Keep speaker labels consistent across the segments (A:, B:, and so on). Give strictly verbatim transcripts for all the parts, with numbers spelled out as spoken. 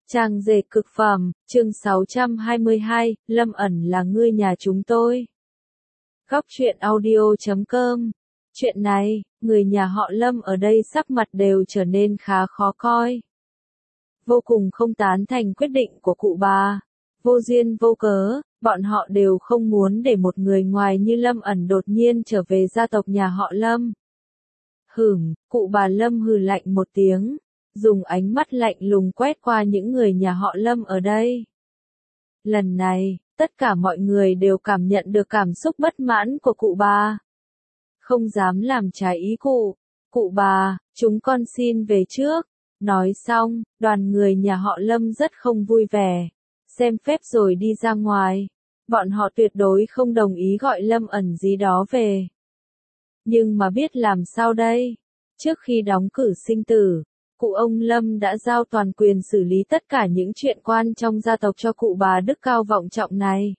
A: Trang dệt cực phẩm, chương sáu trăm hai mươi hai, Lâm ẩn là ngươi nhà chúng tôi. Góc truyện audio chấm com. Chuyện này, người nhà họ Lâm ở đây sắc mặt đều trở nên khá khó coi. Vô cùng không tán thành quyết định của cụ bà. Vô duyên vô cớ, bọn họ đều không muốn để một người ngoài như Lâm ẩn đột nhiên trở về gia tộc nhà họ Lâm. Hửm, cụ bà Lâm hừ lạnh một tiếng, dùng ánh mắt lạnh lùng quét qua những người nhà họ Lâm ở đây. Lần này, tất cả mọi người đều cảm nhận được cảm xúc bất mãn của cụ bà. Không dám làm trái ý cụ. Cụ bà, chúng con xin về trước. Nói xong, đoàn người nhà họ Lâm rất không vui vẻ. Xem phép rồi đi ra ngoài. Bọn họ tuyệt đối không đồng ý gọi Lâm ẩn gì đó về. Nhưng mà biết làm sao đây? Trước khi đóng cử sinh tử, cụ ông Lâm đã giao toàn quyền xử lý tất cả những chuyện quan trong gia tộc cho cụ bà đức cao vọng trọng này.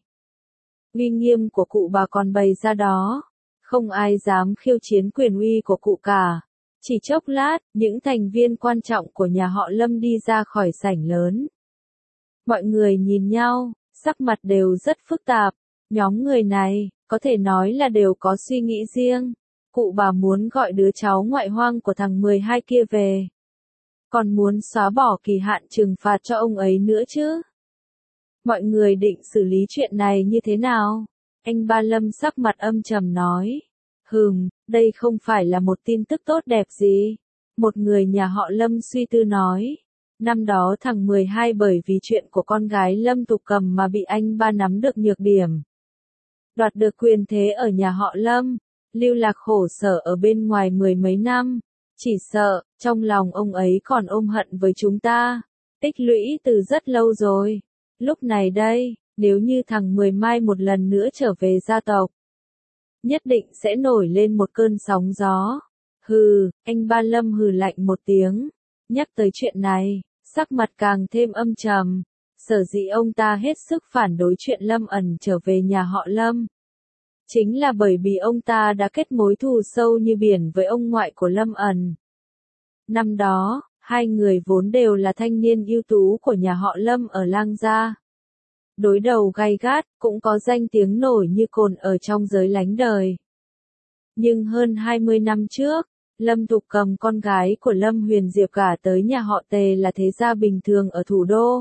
A: Uy nghiêm của cụ bà còn bày ra đó. Không ai dám khiêu chiến quyền uy của cụ cả. Chỉ chốc lát, những thành viên quan trọng của nhà họ Lâm đi ra khỏi sảnh lớn. Mọi người nhìn nhau, sắc mặt đều rất phức tạp. Nhóm người này, có thể nói là đều có suy nghĩ riêng. Cụ bà muốn gọi đứa cháu ngoại hoang của thằng mười hai kia về. Còn muốn xóa bỏ kỳ hạn trừng phạt cho ông ấy nữa chứ. Mọi người định xử lý chuyện này như thế nào? Anh Ba Lâm sắc mặt âm trầm nói. Hừm, đây không phải là một tin tức tốt đẹp gì. Một người nhà họ Lâm suy tư nói. Năm đó thằng mười hai bởi vì chuyện của con gái Lâm Tục Cầm mà bị anh Ba nắm được nhược điểm. Đoạt được quyền thế ở nhà họ Lâm. Lưu lạc khổ sở ở bên ngoài mười mấy năm. Chỉ sợ, trong lòng ông ấy còn ôm hận với chúng ta. Tích lũy từ rất lâu rồi. Lúc này đây, nếu như thằng Mười Mai một lần nữa trở về gia tộc, nhất định sẽ nổi lên một cơn sóng gió. Hừ, anh Ba Lâm hừ lạnh một tiếng. Nhắc tới chuyện này, sắc mặt càng thêm âm trầm. Sở dĩ ông ta hết sức phản đối chuyện Lâm ẩn trở về nhà họ Lâm. Chính là bởi vì ông ta đã kết mối thù sâu như biển với ông ngoại của Lâm ẩn. Năm đó, hai người vốn đều là thanh niên ưu tú của nhà họ Lâm ở Lang Gia. Đối đầu gay gắt, cũng có danh tiếng nổi như cồn ở trong giới lánh đời. Nhưng hơn hai mươi năm trước, Lâm Tục Cầm con gái của Lâm Huyền Diệp gả tới nhà họ Tề là thế gia bình thường ở thủ đô.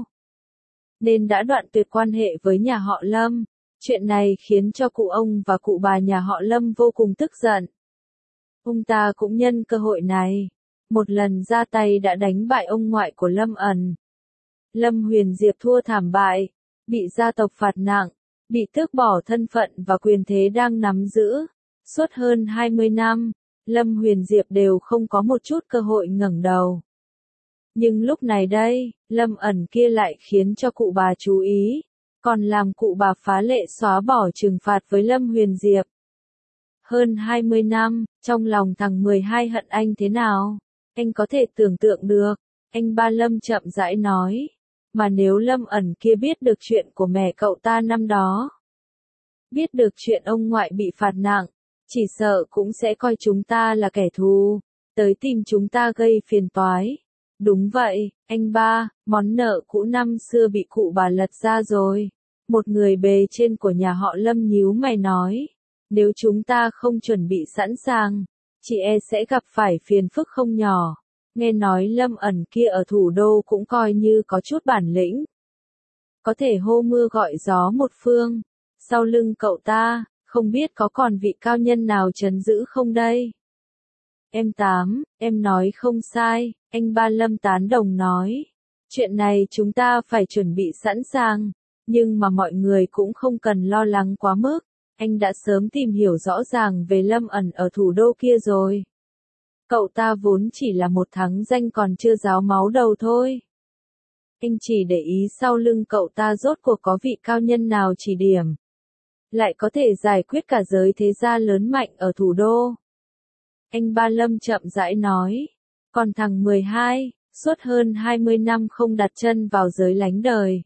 A: Nên đã đoạn tuyệt quan hệ với nhà họ Lâm. Chuyện này khiến cho cụ ông và cụ bà nhà họ Lâm vô cùng tức giận. Ông ta cũng nhân cơ hội này, một lần ra tay đã đánh bại ông ngoại của Lâm ẩn. Lâm Huyền Diệp thua thảm bại, bị gia tộc phạt nặng, bị tước bỏ thân phận và quyền thế đang nắm giữ. Suốt hơn hai mươi năm, Lâm Huyền Diệp đều không có một chút cơ hội ngẩng đầu. Nhưng lúc này đây, Lâm ẩn kia lại khiến cho cụ bà chú ý. Còn làm cụ bà phá lệ xóa bỏ trừng phạt với Lâm Huyền Diệp. Hơn hai mươi năm, trong lòng thằng mười hai hận anh thế nào? Anh có thể tưởng tượng được. Anh Ba Lâm chậm rãi nói. Mà nếu Lâm ẩn kia biết được chuyện của mẹ cậu ta năm đó, biết được chuyện ông ngoại bị phạt nặng, chỉ sợ cũng sẽ coi chúng ta là kẻ thù, tới tìm chúng ta gây phiền toái. Đúng vậy, anh Ba, món nợ cũ năm xưa bị cụ bà lật ra rồi. Một người bề trên của nhà họ Lâm nhíu mày nói. Nếu chúng ta không chuẩn bị sẵn sàng, chị e sẽ gặp phải phiền phức không nhỏ. Nghe nói Lâm ẩn kia ở thủ đô cũng coi như có chút bản lĩnh. Có thể hô mưa gọi gió một phương. Sau lưng cậu ta, không biết có còn vị cao nhân nào trấn giữ không đây? Em Tám, em nói không sai, anh Ba Lâm tán đồng nói. Chuyện này chúng ta phải chuẩn bị sẵn sàng, nhưng mà mọi người cũng không cần lo lắng quá mức. Anh đã sớm tìm hiểu rõ ràng về Lâm ẩn ở thủ đô kia rồi. Cậu ta vốn chỉ là một thắng danh còn chưa ráo máu đầu thôi. Anh chỉ để ý sau lưng cậu ta rốt cuộc có vị cao nhân nào chỉ điểm. Lại có thể giải quyết cả giới thế gia lớn mạnh ở thủ đô. Anh Ba Lâm chậm rãi nói. Còn thằng mười hai, suốt hơn hai mươi năm không đặt chân vào giới lánh đời.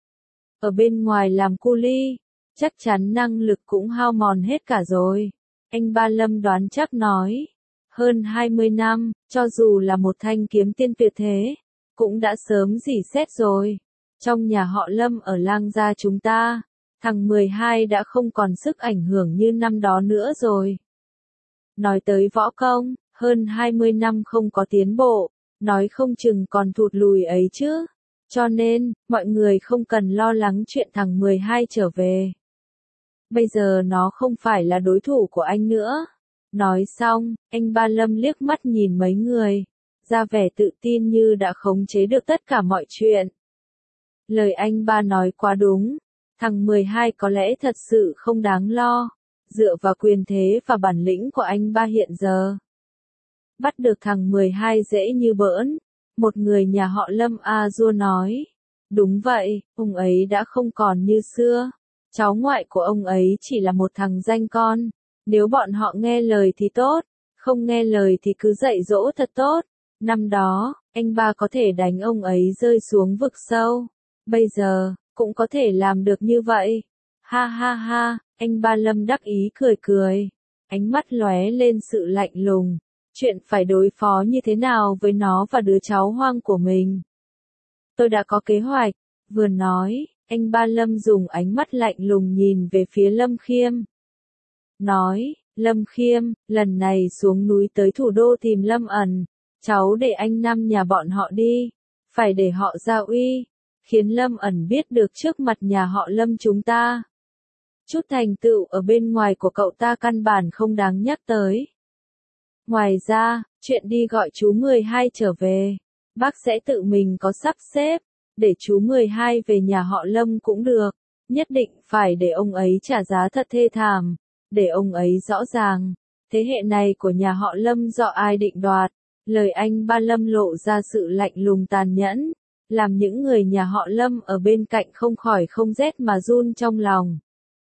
A: Ở bên ngoài làm cu li, chắc chắn năng lực cũng hao mòn hết cả rồi. Anh Ba Lâm đoán chắc nói. Hơn hai mươi năm, cho dù là một thanh kiếm tiên tuyệt thế, cũng đã sớm rỉ sét rồi. Trong nhà họ Lâm ở Lang gia chúng ta, thằng mười hai đã không còn sức ảnh hưởng như năm đó nữa rồi. Nói tới võ công, hơn hai mươi năm không có tiến bộ, nói không chừng còn thụt lùi ấy chứ. Cho nên, mọi người không cần lo lắng chuyện thằng mười hai trở về. Bây giờ nó không phải là đối thủ của anh nữa. Nói xong, anh ba Lâm liếc mắt nhìn mấy người, ra vẻ tự tin như đã khống chế được tất cả mọi chuyện. Lời anh ba nói quá đúng, thằng mười hai có lẽ thật sự không đáng lo, dựa vào quyền thế và bản lĩnh của anh ba hiện giờ. Bắt được thằng mười hai dễ như bỡn, một người nhà họ Lâm a dua nói. Đúng vậy, ông ấy đã không còn như xưa, cháu ngoại của ông ấy chỉ là một thằng danh con, nếu bọn họ nghe lời thì tốt, không nghe lời thì cứ dạy dỗ thật tốt. Năm đó, anh ba có thể đánh ông ấy rơi xuống vực sâu, bây giờ, cũng có thể làm được như vậy. Ha ha ha, anh ba Lâm đắc ý cười cười, ánh mắt lóe lên sự lạnh lùng, chuyện phải đối phó như thế nào với nó và đứa cháu hoang của mình. Tôi đã có kế hoạch, vừa nói, anh ba Lâm dùng ánh mắt lạnh lùng nhìn về phía Lâm Khiêm. Nói, Lâm Khiêm, lần này xuống núi tới thủ đô tìm Lâm ẩn, cháu để anh năm nhà bọn họ đi, phải để họ ra uy, khiến Lâm ẩn biết được trước mặt nhà họ Lâm chúng ta. Chút thành tựu ở bên ngoài của cậu ta căn bản không đáng nhắc tới. Ngoài ra, chuyện đi gọi chú mười hai trở về, bác sẽ tự mình có sắp xếp, để chú mười hai về nhà họ Lâm cũng được, nhất định phải để ông ấy trả giá thật thê thảm, để ông ấy rõ ràng, thế hệ này của nhà họ Lâm do ai định đoạt. Lời anh ba Lâm lộ ra sự lạnh lùng tàn nhẫn, làm những người nhà họ Lâm ở bên cạnh không khỏi không rét mà run trong lòng.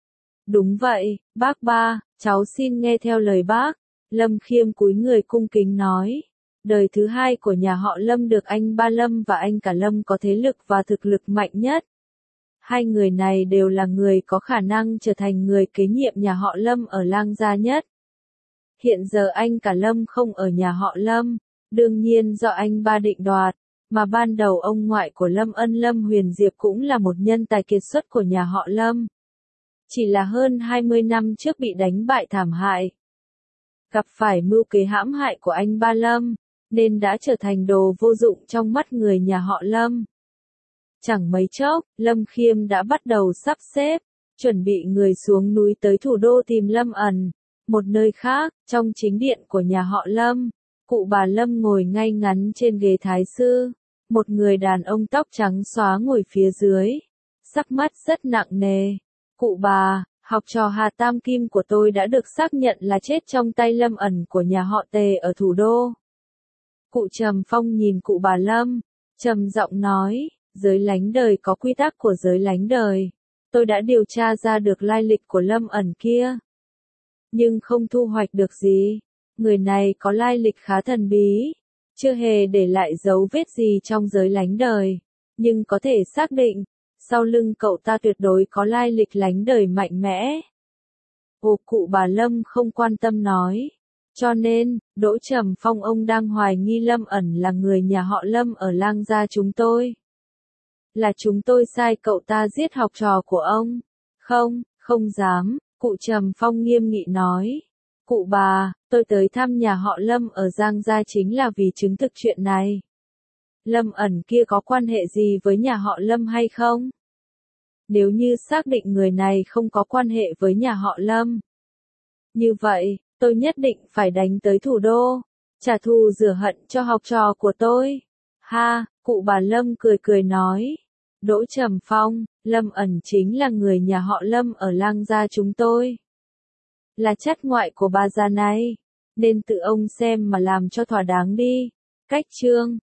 A: Đúng vậy, bác ba, cháu xin nghe theo lời bác. Lâm Khiêm cúi người cung kính nói. Đời thứ hai của nhà họ Lâm được anh ba Lâm và anh cả Lâm có thế lực và thực lực mạnh nhất. Hai người này đều là người có khả năng trở thành người kế nhiệm nhà họ Lâm ở Lang gia nhất. Hiện giờ anh cả Lâm không ở nhà họ Lâm, đương nhiên do anh ba định đoạt, mà ban đầu ông ngoại của Lâm Ân Lâm Huyền Diệp cũng là một nhân tài kiệt xuất của nhà họ Lâm. Chỉ là hơn hai mươi năm trước bị đánh bại thảm hại. Gặp phải mưu kế hãm hại của anh ba Lâm, nên đã trở thành đồ vô dụng trong mắt người nhà họ Lâm. Chẳng mấy chốc, Lâm Khiêm đã bắt đầu sắp xếp, chuẩn bị người xuống núi tới thủ đô tìm Lâm ẩn. Một nơi khác, trong chính điện của nhà họ Lâm, cụ bà Lâm ngồi ngay ngắn trên ghế thái sư, một người đàn ông tóc trắng xóa ngồi phía dưới, sắc mắt rất nặng nề. Cụ bà, học trò Hà Tam Kim của tôi đã được xác nhận là chết trong tay Lâm ẩn của nhà họ Tề ở thủ đô. Cụ Trầm Phong nhìn cụ bà Lâm, trầm giọng nói, giới lánh đời có quy tắc của giới lánh đời. Tôi đã điều tra ra được lai lịch của Lâm ẩn kia, nhưng không thu hoạch được gì. Người này có lai lịch khá thần bí, chưa hề để lại dấu vết gì trong giới lánh đời, nhưng có thể xác định, sau lưng cậu ta tuyệt đối có lai lịch lánh đời mạnh mẽ. Ồ, cụ bà Lâm không quan tâm nói. Cho nên, Đỗ Trầm Phong ông đang hoài nghi Lâm ẩn là người nhà họ Lâm ở Lang gia chúng tôi. Là chúng tôi sai cậu ta giết học trò của ông. Không, không dám, cụ Trầm Phong nghiêm nghị nói. Cụ bà, tôi tới thăm nhà họ Lâm ở Giang gia chính là vì chứng thực chuyện này. Lâm ẩn kia có quan hệ gì với nhà họ Lâm hay không? Nếu như xác định người này không có quan hệ với nhà họ Lâm, như vậy, tôi nhất định phải đánh tới thủ đô, trả thù rửa hận cho học trò của tôi. Ha, cụ bà Lâm cười cười nói. Đỗ Trầm Phong, Lâm ẩn chính là người nhà họ Lâm ở Lang gia chúng tôi. Là chất ngoại của bà già này, nên tự ông xem mà làm cho thỏa đáng đi. Cách chương